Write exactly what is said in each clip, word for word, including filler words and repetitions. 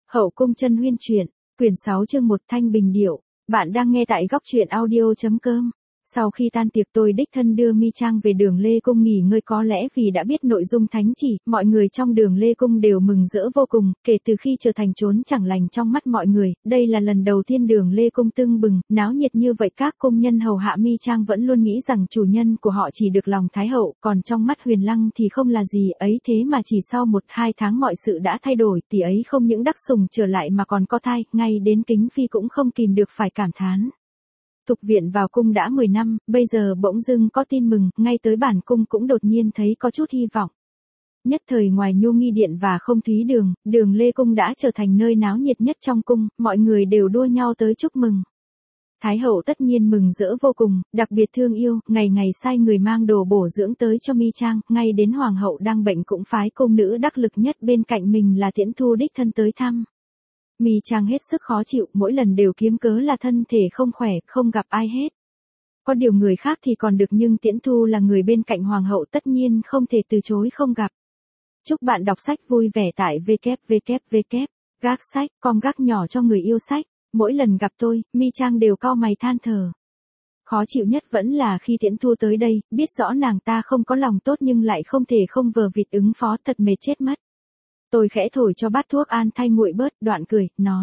Hậu cung chân huyên truyện, quyển sáu chương một Thanh Bình Điệu. Bạn đang nghe tại góc truyện audio.com. Sau khi tan tiệc tôi đích thân đưa Mi Trang về Đường Lê Cung nghỉ ngơi, có lẽ vì đã biết nội dung thánh chỉ, mọi người trong Đường Lê Cung đều mừng rỡ vô cùng, kể từ khi trở thành chốn chẳng lành trong mắt mọi người, đây là lần đầu tiên Đường Lê Cung tưng bừng, náo nhiệt như vậy. Các cung nhân hầu hạ Mi Trang vẫn luôn nghĩ rằng chủ nhân của họ chỉ được lòng Thái Hậu, còn trong mắt Huyền Lăng thì không là gì, ấy thế mà chỉ sau một hai tháng mọi sự đã thay đổi, tỷ ấy không những đắc sủng trở lại mà còn có thai, ngay đến Kính Phi cũng không kìm được phải cảm thán. Thục Viện vào cung đã mười năm, bây giờ bỗng dưng có tin mừng, ngay tới bản cung cũng đột nhiên thấy có chút hy vọng. Nhất thời ngoài Nhu Nghi Điện và Không Thúy Đường, Đường Lê Cung đã trở thành nơi náo nhiệt nhất trong cung, mọi người đều đua nhau tới chúc mừng. Thái Hậu tất nhiên mừng rỡ vô cùng, đặc biệt thương yêu, ngày ngày sai người mang đồ bổ dưỡng tới cho Mi Trang, ngay đến Hoàng hậu đang bệnh cũng phái cung nữ đắc lực nhất bên cạnh mình là Tiễn Thu đích thân tới thăm. Mi Trang hết sức khó chịu, mỗi lần đều kiếm cớ là thân thể không khỏe, không gặp ai hết. Có điều người khác thì còn được, nhưng Tiễn Thu là người bên cạnh Hoàng hậu tất nhiên không thể từ chối không gặp. Chúc bạn đọc sách vui vẻ tại vê vê vê gác sách com gác nhỏ cho người yêu sách. Mỗi lần gặp tôi, Mi Trang đều cau mày than thở. Khó chịu nhất vẫn là khi Tiễn Thu tới đây, biết rõ nàng ta không có lòng tốt nhưng lại không thể không vờ vịt ứng phó, thật mệt chết mất. Tôi khẽ thổi cho bát thuốc an thay nguội bớt, đoạn cười, nói.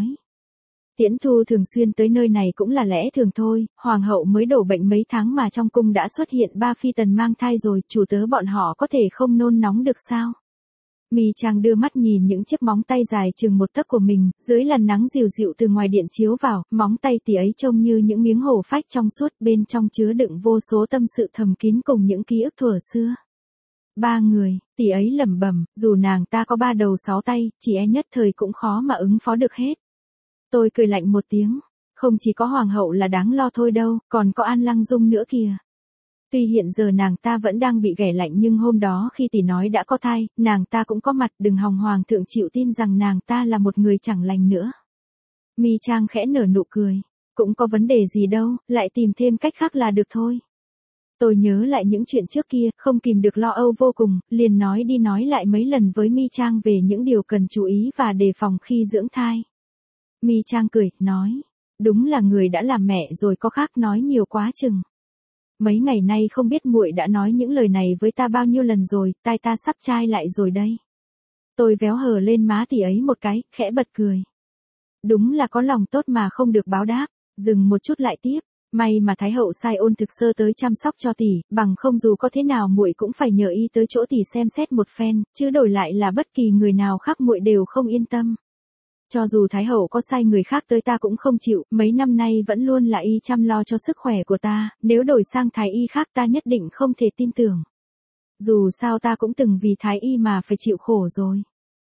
Tiễn Thu thường xuyên tới nơi này cũng là lẽ thường thôi, Hoàng hậu mới đổ bệnh mấy tháng mà trong cung đã xuất hiện ba phi tần mang thai rồi, chủ tớ bọn họ có thể không nôn nóng được sao? Mi Trang đưa mắt nhìn những chiếc móng tay dài chừng một tấc của mình, dưới làn nắng dịu dịu từ ngoài điện chiếu vào, móng tay tỷ ấy trông như những miếng hổ phách trong suốt, bên trong chứa đựng vô số tâm sự thầm kín cùng những ký ức thuở xưa. Ba người, tỷ ấy lẩm bẩm, dù nàng ta có ba đầu sáu tay, chỉ e nhất thời cũng khó mà ứng phó được hết. Tôi cười lạnh một tiếng, không chỉ có Hoàng hậu là đáng lo thôi đâu, còn có An Lăng Dung nữa kìa. Tuy hiện giờ nàng ta vẫn đang bị ghẻ lạnh nhưng hôm đó khi tỷ nói đã có thai, nàng ta cũng có mặt, đừng hòng Hoàng thượng chịu tin rằng nàng ta là một người chẳng lành nữa. Mi Trang khẽ nở nụ cười, cũng có vấn đề gì đâu, lại tìm thêm cách khác là được thôi. Tôi nhớ lại những chuyện trước kia, không kìm được lo âu vô cùng, liền nói đi nói lại mấy lần với Mi Trang về những điều cần chú ý và đề phòng khi dưỡng thai. Mi Trang cười, nói, đúng là người đã làm mẹ rồi có khác nói nhiều quá chừng. Mấy ngày nay không biết muội đã nói những lời này với ta bao nhiêu lần rồi, tai ta sắp chai lại rồi đây. Tôi véo hờ lên má tỷ ấy một cái, khẽ bật cười. Đúng là có lòng tốt mà không được báo đáp, dừng một chút lại tiếp. May mà Thái Hậu sai Ôn Thực Sơ tới chăm sóc cho tỷ, bằng không dù có thế nào muội cũng phải nhờ y tới chỗ tỷ xem xét một phen, chứ đổi lại là bất kỳ người nào khác muội đều không yên tâm. Cho dù Thái Hậu có sai người khác tới ta cũng không chịu, mấy năm nay vẫn luôn là y chăm lo cho sức khỏe của ta, nếu đổi sang Thái y khác ta nhất định không thể tin tưởng. Dù sao ta cũng từng vì Thái y mà phải chịu khổ rồi.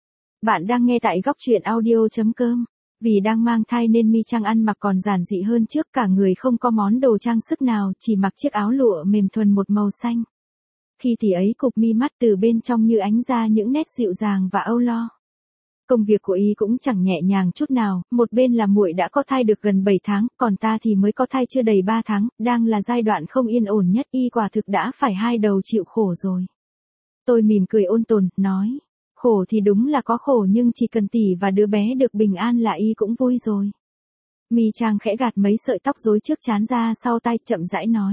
Bạn đang nghe tại góc truyện audio.com. Vì đang mang thai nên Mi Trang ăn mặc còn giản dị hơn trước, cả người không có món đồ trang sức nào, chỉ mặc chiếc áo lụa mềm thuần một màu xanh. Khi tỷ ấy cụp mi mắt, từ bên trong như ánh ra những nét dịu dàng và âu lo. Công việc của y cũng chẳng nhẹ nhàng chút nào, một bên là muội đã có thai được gần bảy tháng, còn ta thì mới có thai chưa đầy ba tháng, đang là giai đoạn không yên ổn nhất, y quả thực đã phải hai đầu chịu khổ rồi. Tôi mỉm cười ôn tồn, nói. Khổ thì đúng là có khổ nhưng chỉ cần tỷ và đứa bé được bình an là y cũng vui rồi. Mi Trang khẽ gạt mấy sợi tóc rối trước trán ra sau tai, chậm rãi nói.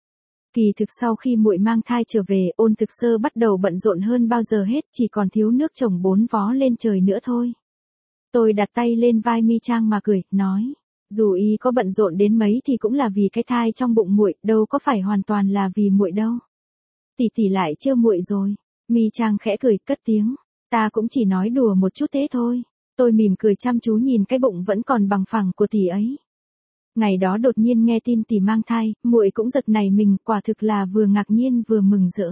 Kỳ thực sau khi muội mang thai trở về, Ôn Thực Sơ bắt đầu bận rộn hơn bao giờ hết, chỉ còn thiếu nước trồng bốn vó lên trời nữa thôi. Tôi đặt tay lên vai Mi Trang mà cười, nói. Dù y có bận rộn đến mấy thì cũng là vì cái thai trong bụng muội, đâu có phải hoàn toàn là vì muội đâu. Tỷ tỷ lại trêu muội rồi. Mi Trang khẽ cười, cất tiếng. Ta cũng chỉ nói đùa một chút thế thôi. Tôi mỉm cười chăm chú nhìn cái bụng vẫn còn bằng phẳng của tỷ ấy. Ngày đó đột nhiên nghe tin tỷ mang thai, muội cũng giật nảy mình, quả thực là vừa ngạc nhiên vừa mừng rỡ.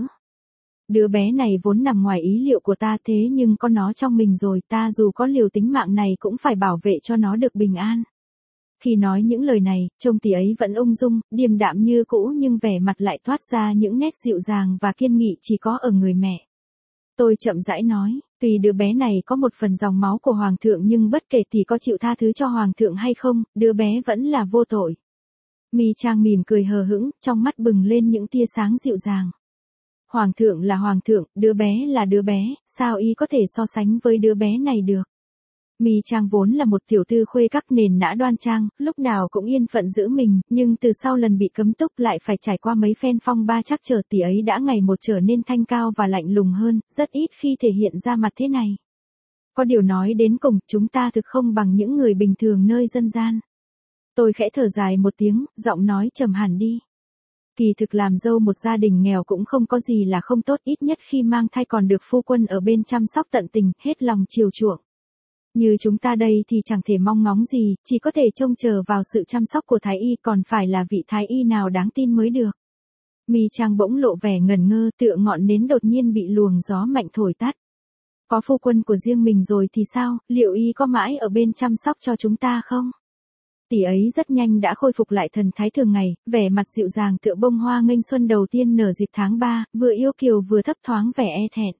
Đứa bé này vốn nằm ngoài ý liệu của ta, thế nhưng có nó trong mình rồi, ta dù có liều tính mạng này cũng phải bảo vệ cho nó được bình an. Khi nói những lời này, trông tỷ ấy vẫn ung dung, điềm đạm như cũ nhưng vẻ mặt lại toát ra những nét dịu dàng và kiên nghị chỉ có ở người mẹ. Tôi chậm rãi nói, tuy đứa bé này có một phần dòng máu của Hoàng thượng nhưng bất kể tỷ có chịu tha thứ cho Hoàng thượng hay không, đứa bé vẫn là vô tội. Mi Trang mỉm cười hờ hững, trong mắt bừng lên những tia sáng dịu dàng. Hoàng thượng là Hoàng thượng, đứa bé là đứa bé, sao y có thể so sánh với đứa bé này được. Mi Trang vốn là một tiểu thư khuê các nền nã đoan trang, lúc nào cũng yên phận giữ mình, nhưng từ sau lần bị cấm túc lại phải trải qua mấy phen phong ba trắc trở, tỷ ấy đã ngày một trở nên thanh cao và lạnh lùng hơn, rất ít khi thể hiện ra mặt thế này. Có điều nói đến cùng, chúng ta thực không bằng những người bình thường nơi dân gian. Tôi khẽ thở dài một tiếng, giọng nói trầm hẳn đi. Kỳ thực làm dâu một gia đình nghèo cũng không có gì là không tốt, ít nhất khi mang thai còn được phu quân ở bên chăm sóc tận tình, hết lòng chiều chuộng. Như chúng ta đây thì chẳng thể mong ngóng gì, chỉ có thể trông chờ vào sự chăm sóc của thái y, còn phải là vị thái y nào đáng tin mới được. Mi Trang bỗng lộ vẻ ngẩn ngơ, tựa ngọn nến đột nhiên bị luồng gió mạnh thổi tắt. Có phu quân của riêng mình rồi thì sao, liệu y có mãi ở bên chăm sóc cho chúng ta không? Tỷ ấy rất nhanh đã khôi phục lại thần thái thường ngày, vẻ mặt dịu dàng tựa bông hoa nghênh xuân đầu tiên nở dịp tháng ba, vừa yêu kiều vừa thấp thoáng vẻ e thẹn.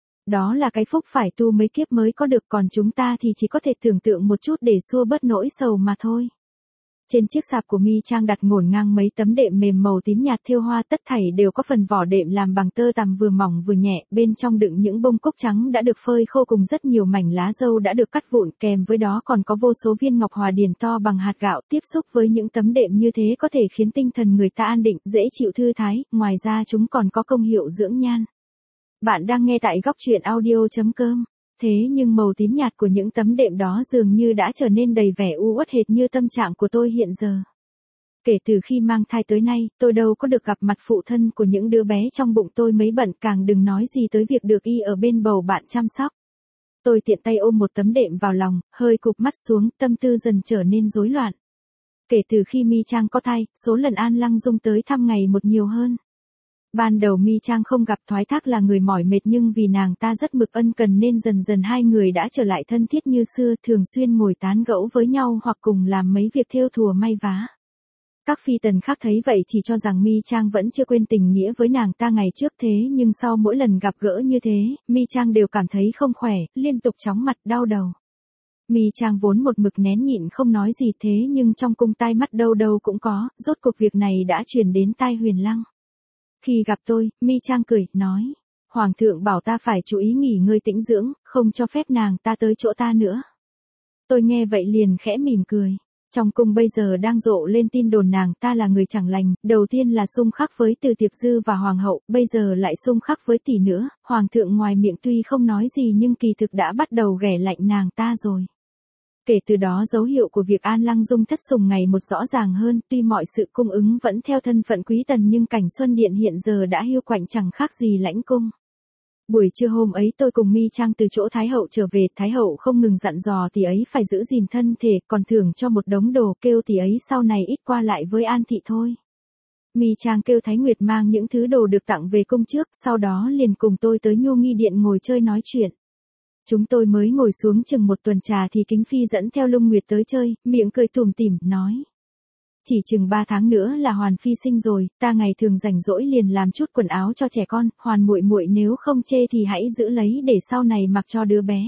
Đó là cái phúc phải tu mấy kiếp mới có được, còn chúng ta thì chỉ có thể tưởng tượng một chút để xua bớt nỗi sầu mà thôi. Trên chiếc sạp của Mi Trang đặt ngổn ngang mấy tấm đệm mềm màu tím nhạt thêu hoa, tất thảy đều có phần vỏ đệm làm bằng tơ tằm vừa mỏng vừa nhẹ, bên trong đựng những bông cúc trắng đã được phơi khô cùng rất nhiều mảnh lá dâu đã được cắt vụn, kèm với đó còn có vô số viên ngọc hòa điền to bằng hạt gạo. Tiếp xúc với những tấm đệm như thế có thể khiến tinh thần người ta an định, dễ chịu thư thái, ngoài ra chúng còn có công hiệu dưỡng nhan. Bạn đang nghe tại góc truyện audio chấm com. Thế nhưng màu tím nhạt của những tấm đệm đó dường như đã trở nên đầy vẻ u uất hệt như tâm trạng của tôi hiện giờ. Kể từ khi mang thai tới nay, tôi đâu có được gặp mặt phụ thân của những đứa bé trong bụng tôi mấy bận, càng đừng nói gì tới việc được y ở bên bầu bạn chăm sóc. Tôi tiện tay ôm một tấm đệm vào lòng, hơi cụp mắt xuống, tâm tư dần trở nên rối loạn. Kể từ khi Mi Trang có thai, số lần An Lăng Dung tới thăm ngày một nhiều hơn. Ban đầu Mi Trang không gặp thoái thác là người mỏi mệt, nhưng vì nàng ta rất mực ân cần nên dần dần hai người đã trở lại thân thiết như xưa, thường xuyên ngồi tán gẫu với nhau hoặc cùng làm mấy việc thêu thùa may vá. Các phi tần khác thấy vậy chỉ cho rằng Mi Trang vẫn chưa quên tình nghĩa với nàng ta ngày trước, thế nhưng sau mỗi lần gặp gỡ như thế, Mi Trang đều cảm thấy không khỏe, liên tục chóng mặt đau đầu. Mi Trang vốn một mực nén nhịn không nói gì, thế nhưng trong cung tai mắt đâu đâu cũng có, rốt cuộc việc này đã truyền đến tai Huyền Lăng. Khi gặp tôi, Mi Trang cười, nói, Hoàng thượng bảo ta phải chú ý nghỉ ngơi tĩnh dưỡng, không cho phép nàng ta tới chỗ ta nữa. Tôi nghe vậy liền khẽ mỉm cười. Trong cung bây giờ đang rộ lên tin đồn nàng ta là người chẳng lành, đầu tiên là xung khắc với Từ Tiệp Dư và Hoàng hậu, bây giờ lại xung khắc với tỷ nữa. Hoàng thượng ngoài miệng tuy không nói gì nhưng kỳ thực đã bắt đầu ghẻ lạnh nàng ta rồi. Kể từ đó dấu hiệu của việc An Lăng Dung thất sủng ngày một rõ ràng hơn, tuy mọi sự cung ứng vẫn theo thân phận quý tần nhưng cảnh Xuân Điện hiện giờ đã hiu quạnh chẳng khác gì lãnh cung. Buổi trưa hôm ấy tôi cùng Mi Trang từ chỗ Thái hậu trở về, Thái hậu không ngừng dặn dò tỷ ấy phải giữ gìn thân thể, còn thưởng cho một đống đồ, kêu tỷ ấy sau này ít qua lại với An thị thôi. Mi Trang kêu Thái Nguyệt mang những thứ đồ được tặng về cung trước, sau đó liền cùng tôi tới Nhu Nghi Điện ngồi chơi nói chuyện. Chúng tôi mới ngồi xuống chừng một tuần trà thì Kính Phi dẫn theo Lung Nguyệt tới chơi, miệng cười tủm tỉm, nói. Chỉ chừng ba tháng nữa là Hoàn Phi sinh rồi, ta ngày thường rảnh rỗi liền làm chút quần áo cho trẻ con, Hoàn muội muội nếu không chê thì hãy giữ lấy để sau này mặc cho đứa bé.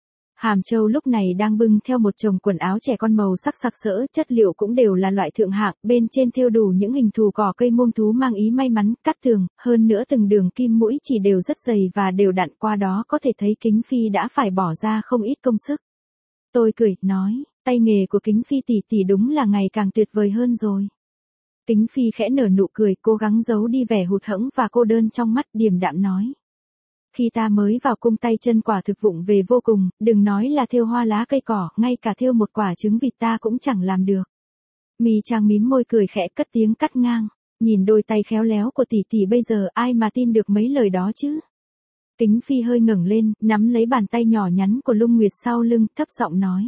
Hàm Châu lúc này đang bưng theo một chồng quần áo trẻ con màu sắc sặc sỡ, chất liệu cũng đều là loại thượng hạng, bên trên thêu đủ những hình thù cỏ cây muông thú mang ý may mắn, cát tường, hơn nữa từng đường kim mũi chỉ đều rất dày và đều đặn, qua đó có thể thấy Kính Phi đã phải bỏ ra không ít công sức. Tôi cười, nói, tay nghề của Kính Phi tỷ tỷ đúng là ngày càng tuyệt vời hơn rồi. Kính Phi khẽ nở nụ cười, cố gắng giấu đi vẻ hụt hẫng và cô đơn trong mắt, điềm đạm nói. Khi ta mới vào cung tay chân quả thực vụng về vô cùng, đừng nói là thêu hoa lá cây cỏ, ngay cả thêu một quả trứng vịt ta cũng chẳng làm được. Mi Trang mím môi cười khẽ cất tiếng cắt ngang, nhìn đôi tay khéo léo của tỷ tỷ bây giờ ai mà tin được mấy lời đó chứ. Kính Phi hơi ngẩng lên, nắm lấy bàn tay nhỏ nhắn của Lung Nguyệt sau lưng, thấp giọng nói.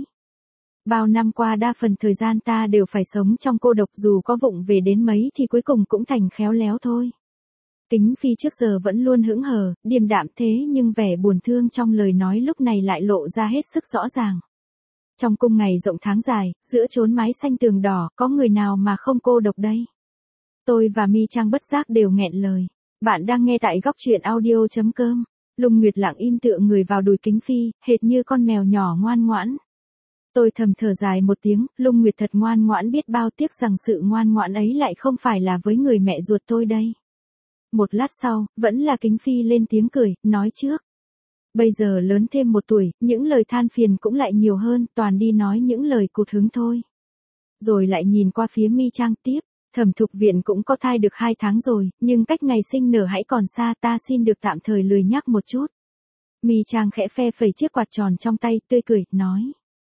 Bao năm qua đa phần thời gian ta đều phải sống trong cô độc, dù có vụng về đến mấy thì cuối cùng cũng thành khéo léo thôi. Kính Phi trước giờ vẫn luôn hững hờ, điềm đạm thế nhưng vẻ buồn thương trong lời nói lúc này lại lộ ra hết sức rõ ràng. Trong cung ngày rộng tháng dài, giữa chốn mái xanh tường đỏ, có người nào mà không cô độc đây? Tôi và Mi Trang bất giác đều nghẹn lời. Bạn đang nghe tại góc truyện audio chấm com. Lung Nguyệt lặng im tựa người vào đùi Kính Phi, hệt như con mèo nhỏ ngoan ngoãn. Tôi thầm thở dài một tiếng, Lung Nguyệt thật ngoan ngoãn biết bao, tiếc rằng sự ngoan ngoãn ấy lại không phải là với người mẹ ruột tôi đây. Một lát sau, vẫn là Kính Phi lên tiếng cười, nói trước. Bây giờ lớn thêm một tuổi, những lời than phiền cũng lại nhiều hơn, toàn đi nói những lời cụt hứng thôi. Rồi lại nhìn qua phía Mi Trang tiếp, Thẩm Thục Viện cũng có thai được hai tháng rồi, nhưng cách ngày sinh nở hãy còn xa, ta xin được tạm thời lười nhắc một chút. Mi Trang khẽ phe phẩy chiếc quạt tròn trong tay, tươi cười, nói.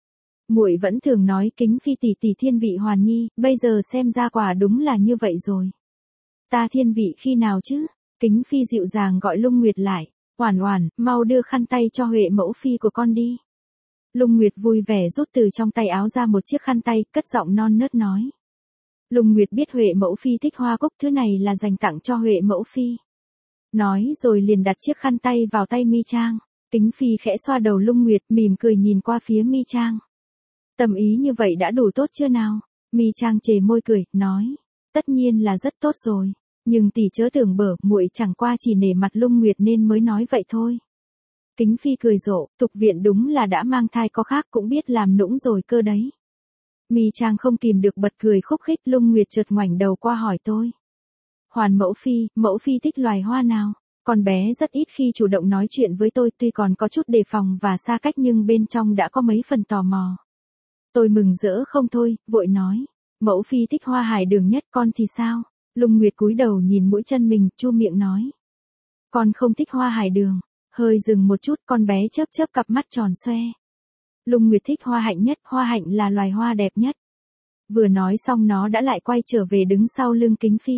Muội vẫn thường nói Kính Phi tỷ tỷ thiên vị Hoàn Nhi, bây giờ xem ra quả đúng là như vậy rồi. Ta thiên vị khi nào chứ? Kính Phi dịu dàng gọi Lung Nguyệt lại. Oản Oản, mau đưa khăn tay cho Huệ mẫu phi của con đi. Lung Nguyệt vui vẻ rút từ trong tay áo ra một chiếc khăn tay, cất giọng non nớt nói. Lung Nguyệt biết Huệ mẫu phi thích hoa cúc, thứ này là dành tặng cho Huệ mẫu phi. Nói rồi liền đặt chiếc khăn tay vào tay Mi Trang. Kính Phi khẽ xoa đầu Lung Nguyệt, mỉm cười nhìn qua phía Mi Trang. Tâm ý như vậy đã đủ tốt chưa nào? Mi Trang chề môi cười, nói. Tất nhiên là rất tốt rồi. Nhưng tỷ chớ tưởng bở, muội chẳng qua chỉ nể mặt Lung Nguyệt nên mới nói vậy thôi. Kính Phi cười rộ, Thục Viện đúng là đã mang thai có khác cũng biết làm nũng rồi cơ đấy. Mi Trang không kìm được bật cười khúc khích. Lung Nguyệt chợt ngoảnh đầu qua hỏi tôi. Hoàn mẫu phi, mẫu phi thích loài hoa nào? Con bé rất ít khi chủ động nói chuyện với tôi, tuy còn có chút đề phòng và xa cách nhưng bên trong đã có mấy phần tò mò. Tôi mừng rỡ không thôi, vội nói. Mẫu phi thích hoa hải đường nhất, con thì sao? Lung Nguyệt cúi đầu nhìn mũi chân mình, chu miệng nói. Con không thích hoa hải đường. Hơi dừng một chút, con bé chớp chớp cặp mắt tròn xoe. Lung Nguyệt thích hoa hạnh nhất, hoa hạnh là loài hoa đẹp nhất. Vừa nói xong nó đã lại quay trở về đứng sau lưng Kính Phi.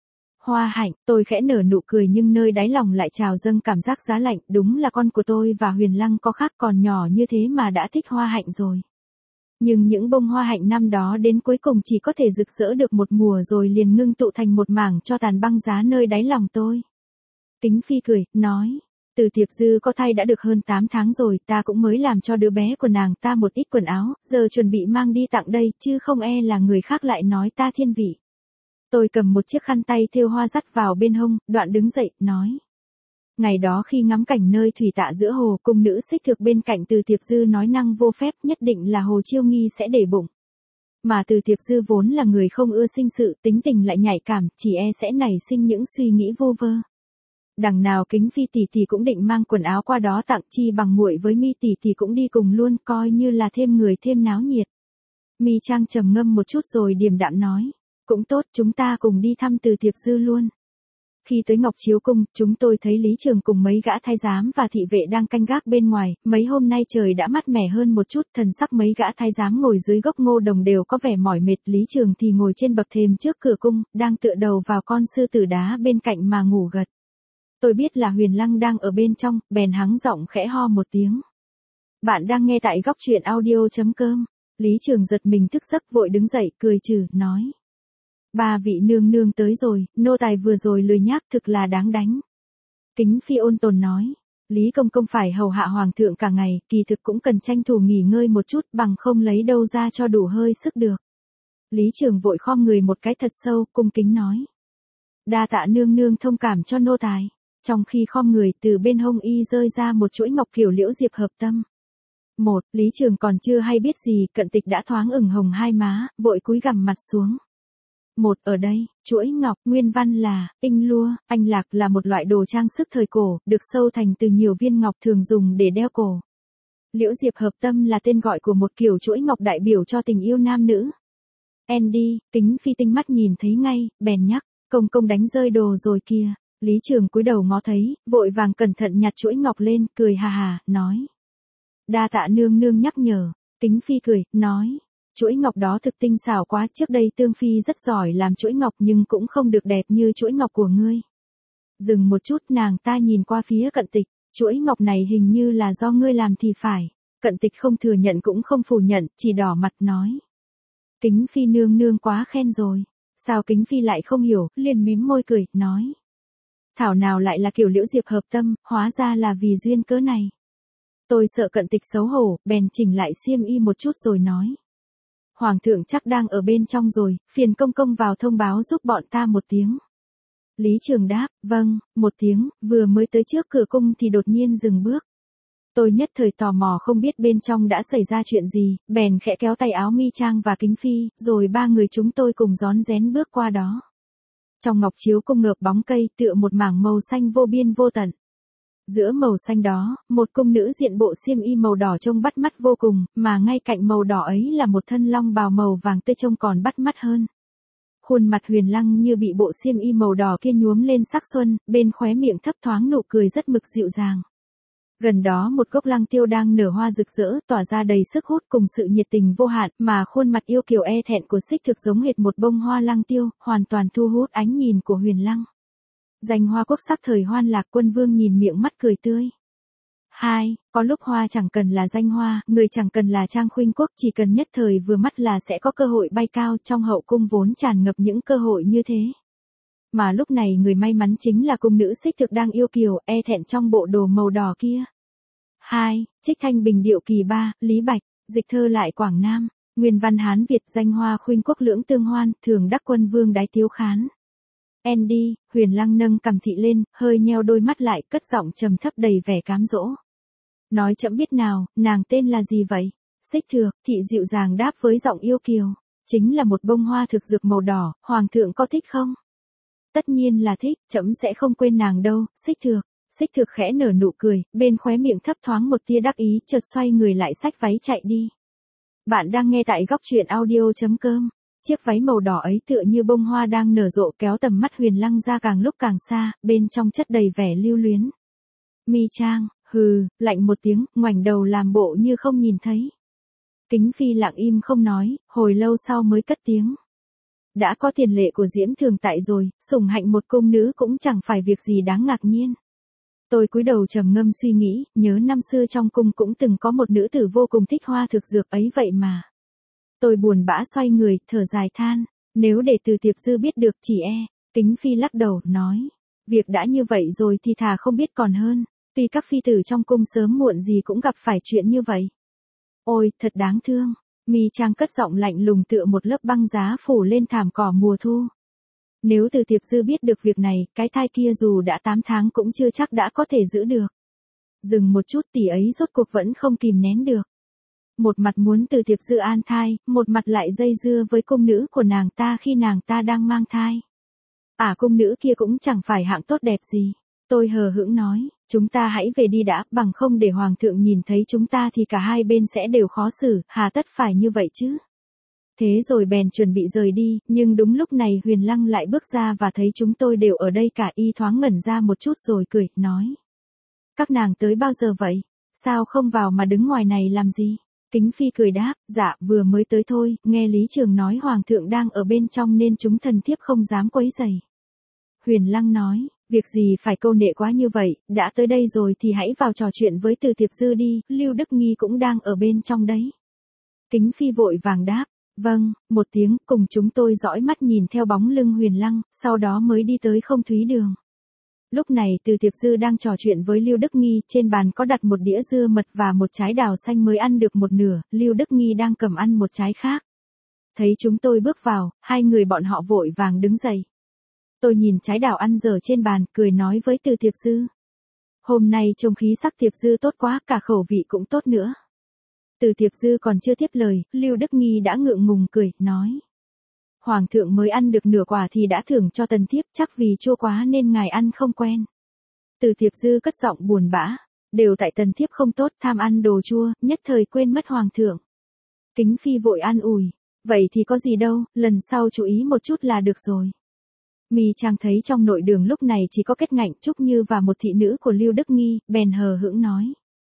Hoa hạnh, tôi khẽ nở nụ cười nhưng nơi đáy lòng lại trào dâng cảm giác giá lạnh, đúng là con của tôi và Huyền Lăng có khác, còn nhỏ như thế mà đã thích hoa hạnh rồi. Nhưng những bông hoa hạnh năm đó đến cuối cùng chỉ có thể rực rỡ được một mùa rồi liền ngưng tụ thành một mảng cho tàn băng giá nơi đáy lòng tôi. Kính Phi cười, nói, Từ Tiệp Dư có thai đã được hơn tám tháng rồi, ta cũng mới làm cho đứa bé của nàng ta một ít quần áo, giờ chuẩn bị mang đi tặng đây, chứ không e là người khác lại nói ta thiên vị. Tôi cầm một chiếc khăn tay thêu hoa dắt vào bên hông, đoạn đứng dậy, nói. Ngày đó khi ngắm cảnh nơi thủy tạ giữa hồ, cung nữ xích thược bên cạnh Từ Tiệp Dư nói năng vô phép, nhất định là Hồ Chiêu Nghi sẽ để bụng. Mà Từ Tiệp Dư vốn là người không ưa sinh sự, tính tình lại nhạy cảm, chỉ e sẽ nảy sinh những suy nghĩ vô vơ. Đằng nào Kính Phi tỷ tỷ cũng định mang quần áo qua đó tặng, chi bằng muội với Mi tỷ tỷ cũng đi cùng luôn, coi như là thêm người thêm náo nhiệt. Mi Trang trầm ngâm một chút rồi điềm đạm nói. Cũng tốt, chúng ta cùng đi thăm Từ Tiệp Dư luôn. Khi tới Ngọc Chiếu Cung, chúng tôi thấy Lý Trường cùng mấy gã thái giám và thị vệ đang canh gác bên ngoài, mấy hôm nay trời đã mát mẻ hơn một chút, thần sắc mấy gã thái giám ngồi dưới gốc ngô đồng đều có vẻ mỏi mệt, Lý Trường thì ngồi trên bậc thềm trước cửa cung, đang tựa đầu vào con sư tử đá bên cạnh mà ngủ gật. Tôi biết là Huyền Lăng đang ở bên trong, bèn hắng giọng khẽ ho một tiếng. Bạn đang nghe tại góc truyện audio.com. Lý Trường giật mình thức giấc vội đứng dậy, cười trừ, nói. Ba vị nương nương tới rồi, nô tài vừa rồi lười nhác thực là đáng đánh. Kính Phi ôn tồn nói, Lý công công phải hầu hạ hoàng thượng cả ngày, kỳ thực cũng cần tranh thủ nghỉ ngơi một chút, bằng không lấy đâu ra cho đủ hơi sức được. Lý Trường vội khom người một cái thật sâu, cung kính nói. Đa tạ nương nương thông cảm cho nô tài. Trong khi khom người, từ bên hông y rơi ra một chuỗi ngọc kiểu liễu diệp hợp tâm. Một, Lý Trường còn chưa hay biết gì, Cận Tịch đã thoáng ửng hồng hai má, vội cúi gằm mặt xuống. Một, ở đây, chuỗi ngọc, nguyên văn là, Inh Lua, Anh Lạc là một loại đồ trang sức thời cổ, được sâu thành từ nhiều viên ngọc thường dùng để đeo cổ. Liễu diệp hợp tâm là tên gọi của một kiểu chuỗi ngọc đại biểu cho tình yêu nam nữ. Andy, Kính Phi tinh mắt nhìn thấy ngay, bèn nhắc, công công đánh rơi đồ rồi kìa. Lý Trường cúi đầu ngó thấy, vội vàng cẩn thận nhặt chuỗi ngọc lên, cười hà hà, nói. Đa tạ nương nương nhắc nhở. Kính Phi cười, nói. Chuỗi ngọc đó thực tinh xảo quá, trước đây Tương Phi rất giỏi làm chuỗi ngọc nhưng cũng không được đẹp như chuỗi ngọc của ngươi. Dừng một chút, nàng ta nhìn qua phía Cận Tịch, chuỗi ngọc này hình như là do ngươi làm thì phải. Cận Tịch không thừa nhận cũng không phủ nhận, chỉ đỏ mặt nói. Kính Phi nương nương quá khen rồi. Sao Kính Phi lại không hiểu, liền mím môi cười, nói. Thảo nào lại là kiểu liễu diệp hợp tâm, hóa ra là vì duyên cớ này. Tôi sợ Cận Tịch xấu hổ, bèn chỉnh lại xiêm y một chút rồi nói. Hoàng thượng chắc đang ở bên trong rồi, phiền công công vào thông báo giúp bọn ta một tiếng. Lý Trường đáp, vâng, một tiếng, vừa mới tới trước cửa cung thì đột nhiên dừng bước. Tôi nhất thời tò mò không biết bên trong đã xảy ra chuyện gì, bèn khẽ kéo tay áo Mi Trang và Kính Phi, rồi ba người chúng tôi cùng rón rén bước qua đó. Trong Ngọc Chiếu Cung ngợp bóng cây tựa một mảng màu xanh vô biên vô tận. Giữa màu xanh đó, một cung nữ diện bộ xiêm y màu đỏ trông bắt mắt vô cùng, mà ngay cạnh màu đỏ ấy là một thân long bào màu vàng tươi trông còn bắt mắt hơn. Khuôn mặt Huyền Lăng như bị bộ xiêm y màu đỏ kia nhuốm lên sắc xuân, bên khóe miệng thấp thoáng nụ cười rất mực dịu dàng. Gần đó một gốc lăng tiêu đang nở hoa rực rỡ, tỏa ra đầy sức hút cùng sự nhiệt tình vô hạn, mà khuôn mặt yêu kiều e thẹn của Xích Thực giống hệt một bông hoa lăng tiêu, hoàn toàn thu hút ánh nhìn của Huyền Lăng. Danh hoa quốc sắc thời Hoan Lạc Quân Vương nhìn miệng mắt cười tươi. Hai, có lúc hoa chẳng cần là danh hoa, người chẳng cần là trang khuynh quốc, chỉ cần nhất thời vừa mắt là sẽ có cơ hội bay cao, trong hậu cung vốn tràn ngập những cơ hội như thế. Mà lúc này người may mắn chính là cung nữ Xích Thực đang yêu kiều, e thẹn trong bộ đồ màu đỏ kia. Hai, Trích Thanh Bình Điệu Kỳ ba, Lý Bạch, dịch thơ lại Quảng Nam, nguyên văn Hán Việt, danh hoa khuynh quốc lưỡng tương hoan, thường đắc quân vương đái tiếu khán. Andy, Huyền Lăng nâng cằm thị lên, hơi nheo đôi mắt lại, cất giọng trầm thấp đầy vẻ cám dỗ. Nói chậm biết nào, nàng tên là gì vậy? Xích Thược, thị dịu dàng đáp với giọng yêu kiều. Chính là một bông hoa thực dược màu đỏ, hoàng thượng có thích không? Tất nhiên là thích, trẫm sẽ không quên nàng đâu, Xích Thược. Xích Thược khẽ nở nụ cười, bên khóe miệng thấp thoáng một tia đắc ý, chợt xoay người lại xách váy chạy đi. Bạn đang nghe tại góc truyện audio chấm com. Chiếc váy màu đỏ ấy tựa như bông hoa đang nở rộ kéo tầm mắt Huyền Lăng ra càng lúc càng xa, bên trong chất đầy vẻ lưu luyến. Mi Trang, hừ, lạnh một tiếng, ngoảnh đầu làm bộ như không nhìn thấy. Kính Phi lặng im không nói, hồi lâu sau mới cất tiếng. Đã có tiền lệ của Diễm Thường tại rồi, sủng hạnh một cung nữ cũng chẳng phải việc gì đáng ngạc nhiên. Tôi cúi đầu trầm ngâm suy nghĩ, nhớ năm xưa trong cung cũng từng có một nữ tử vô cùng thích hoa thực dược ấy vậy mà. Tôi buồn bã xoay người, thở dài than, nếu để Từ Tiệp Dư biết được chỉ e. Kính Phi lắc đầu, nói, việc đã như vậy rồi thì thà không biết còn hơn, tuy các phi tử trong cung sớm muộn gì cũng gặp phải chuyện như vậy. Ôi, thật đáng thương. Mi Trang cất giọng lạnh lùng tựa một lớp băng giá phủ lên thảm cỏ mùa thu. Nếu Từ Tiệp Dư biết được việc này, cái thai kia dù đã tám tháng cũng chưa chắc đã có thể giữ được. Dừng một chút, tỷ ấy rốt cuộc vẫn không kìm nén được. Một mặt muốn Từ Tiệp Dư an thai, một mặt lại dây dưa với cung nữ của nàng ta khi nàng ta đang mang thai. À, cung nữ kia cũng chẳng phải hạng tốt đẹp gì. Tôi hờ hững nói, chúng ta hãy về đi đã, bằng không để hoàng thượng nhìn thấy chúng ta thì cả hai bên sẽ đều khó xử, hà tất phải như vậy chứ. Thế rồi bèn chuẩn bị rời đi, nhưng đúng lúc này Huyền Lăng lại bước ra và thấy chúng tôi đều ở đây cả, y thoáng ngẩn ra một chút rồi cười, nói. Các nàng tới bao giờ vậy? Sao không vào mà đứng ngoài này làm gì? Kính Phi cười đáp, dạ, vừa mới tới thôi, nghe Lý Trường nói hoàng thượng đang ở bên trong nên chúng thần thiếp không dám quấy rầy. Huyền Lăng nói, việc gì phải câu nệ quá như vậy, đã tới đây rồi thì hãy vào trò chuyện với Từ Tiệp Dư đi, Lưu Đức Nghi cũng đang ở bên trong đấy. Kính Phi vội vàng đáp, vâng, một tiếng, cùng chúng tôi dõi mắt nhìn theo bóng lưng Huyền Lăng, sau đó mới đi tới Không Thúy Đường. Lúc này Từ Tiệp Dư đang trò chuyện với Lưu Đức Nghi, trên bàn có đặt một đĩa dưa mật và một trái đào xanh mới ăn được một nửa, Lưu Đức Nghi đang cầm ăn một trái khác. Thấy chúng tôi bước vào, hai người bọn họ vội vàng đứng dậy. Tôi nhìn trái đào ăn dở trên bàn, cười nói với Từ Tiệp Dư. Hôm nay trông khí sắc Tiệp Dư tốt quá, cả khẩu vị cũng tốt nữa. Từ Tiệp Dư còn chưa tiếp lời, Lưu Đức Nghi đã ngượng ngùng cười, nói. Hoàng thượng mới ăn được nửa quả thì đã thưởng cho tần thiếp, chắc vì chua quá nên ngài ăn không quen. Từ Tiệp Dư cất giọng buồn bã, đều tại tần thiếp không tốt, tham ăn đồ chua, nhất thời quên mất hoàng thượng. Kính Phi vội an ủi, vậy thì có gì đâu, lần sau chú ý một chút là được rồi. Mi Trang thấy trong nội đường lúc này chỉ có Kết Ngạnh, Trúc Như và một thị nữ của Lưu Đức Nghi, bèn hờ hững nói.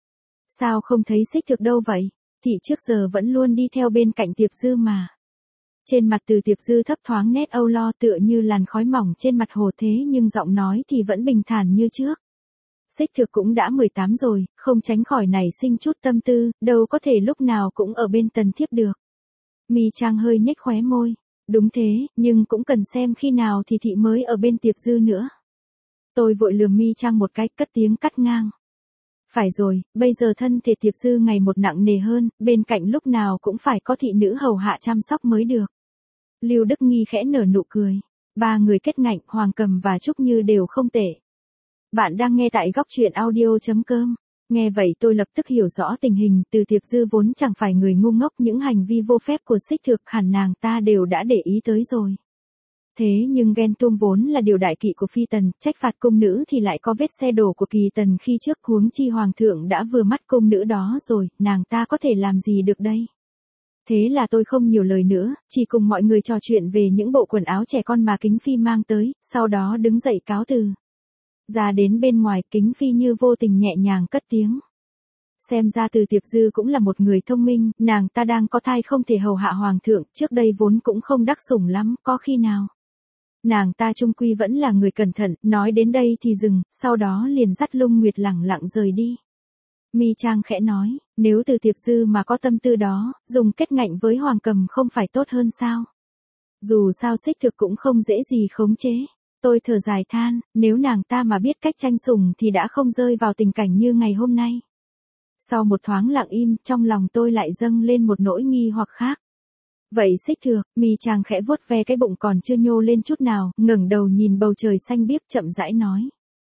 Sao không thấy Xích Thực đâu vậy? Thị trước giờ vẫn luôn đi theo bên cạnh Tiệp Dư mà. Trên mặt Từ Tiệp Dư thấp thoáng nét âu lo tựa như làn khói mỏng trên mặt hồ, thế nhưng giọng nói thì vẫn bình thản như trước. Xích Thực cũng đã mười tám rồi, không tránh khỏi nảy sinh chút tâm tư, đâu có thể lúc nào cũng ở bên tần thiếp được. Mi Trang hơi nhếch khóe môi. Đúng thế, nhưng cũng cần xem khi nào thì thị mới ở bên Tiệp Dư nữa. Tôi vội lườm Mi Trang một cái, cất tiếng cắt ngang. Phải rồi, bây giờ thân thể Tiệp Dư ngày một nặng nề hơn, bên cạnh lúc nào cũng phải có thị nữ hầu hạ chăm sóc mới được. Lưu Đức Nghi khẽ nở nụ cười. Ba người Kết Ngạnh, Hoàng Cầm và Trúc Như đều không tệ. Bạn đang nghe tại góc truyện audio chấm com. Nghe vậy tôi lập tức hiểu rõ tình hình, Từ Tiệp Dư vốn chẳng phải người ngu ngốc, những hành vi vô phép của Xích Thực hẳn nàng ta đều đã để ý tới rồi. Thế nhưng ghen tuông vốn là điều đại kỵ của phi tần, trách phạt cung nữ thì lại có vết xe đổ của kỳ tần khi trước, huống chi hoàng thượng đã vừa mắt cung nữ đó rồi, nàng ta có thể làm gì được đây. Thế là tôi không nhiều lời nữa, chỉ cùng mọi người trò chuyện về những bộ quần áo trẻ con mà Kính Phi mang tới, sau đó đứng dậy cáo từ. Ra đến bên ngoài, Kính Phi như vô tình nhẹ nhàng cất tiếng. Xem ra Từ Tiệp Dư cũng là một người thông minh, nàng ta đang có thai không thể hầu hạ hoàng thượng, trước đây vốn cũng không đắc sủng lắm, có khi nào. Nàng ta trung quy vẫn là người cẩn thận, nói đến đây thì dừng, sau đó liền dắt Lung Nguyệt lẳng lặng rời đi. Mi Trang khẽ nói, nếu Từ Tiệp Dư mà có tâm tư đó, dùng kết ngạnh với Hoàng Cầm không phải tốt hơn sao? Dù sao Xích Thực cũng không dễ gì khống chế. Tôi thở dài than, nếu nàng ta mà biết cách tranh sủng thì đã không rơi vào tình cảnh như ngày hôm nay. Sau một thoáng lặng im, trong lòng tôi lại dâng lên một nỗi nghi hoặc khác. Vậy Xích Thực, Mi Trang khẽ vuốt ve cái bụng còn chưa nhô lên chút nào, ngẩng đầu nhìn bầu trời xanh biếc chậm rãi nói.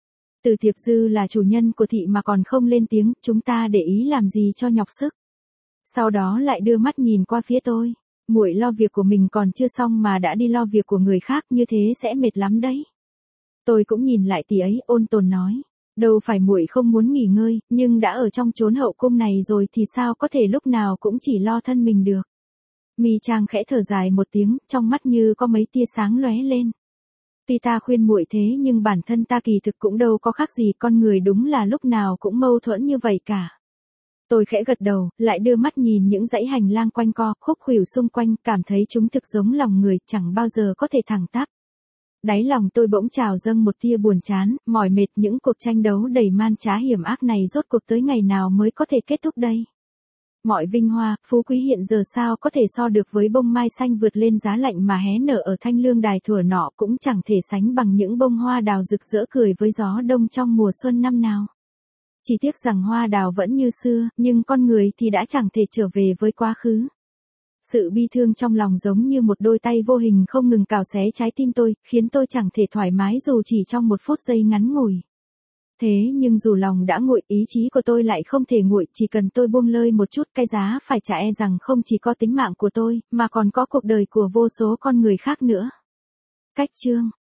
Từ Tiệp Dư là chủ nhân của thị mà còn không lên tiếng, chúng ta để ý làm gì cho nhọc sức. Sau đó lại đưa mắt nhìn qua phía tôi, muội lo việc của mình còn chưa xong mà đã đi lo việc của người khác, như thế sẽ mệt lắm đấy. Tôi cũng nhìn lại tỷ ấy, ôn tồn nói, đâu phải muội không muốn nghỉ ngơi, nhưng đã ở trong chốn hậu cung này rồi thì sao có thể lúc nào cũng chỉ lo thân mình được. Mi Trang khẽ thở dài một tiếng, trong mắt như có mấy tia sáng lóe lên. Tuy ta khuyên muội thế nhưng bản thân ta kỳ thực cũng đâu có khác gì, con người đúng là lúc nào cũng mâu thuẫn như vậy cả. Tôi khẽ gật đầu, lại đưa mắt nhìn những dãy hành lang quanh co, khúc khuỷu xung quanh, cảm thấy chúng thực giống lòng người, chẳng bao giờ có thể thẳng tắp. Đáy lòng tôi bỗng trào dâng một tia buồn chán, mỏi mệt, những cuộc tranh đấu đầy man trá hiểm ác này rốt cuộc tới ngày nào mới có thể kết thúc đây. Mọi vinh hoa, phú quý hiện giờ sao có thể so được với bông mai xanh vượt lên giá lạnh mà hé nở ở Thanh Lương Đài thuở nọ, cũng chẳng thể sánh bằng những bông hoa đào rực rỡ cười với gió đông trong mùa xuân năm nào. Chỉ tiếc rằng hoa đào vẫn như xưa, nhưng con người thì đã chẳng thể trở về với quá khứ. Sự bi thương trong lòng giống như một đôi tay vô hình không ngừng cào xé trái tim tôi, khiến tôi chẳng thể thoải mái dù chỉ trong một phút giây ngắn ngủi. Thế nhưng dù lòng đã nguội, ý chí của tôi lại không thể nguội, chỉ cần tôi buông lơi một chút, cái giá phải trả e rằng không chỉ có tính mạng của tôi, mà còn có cuộc đời của vô số con người khác nữa. Cách chương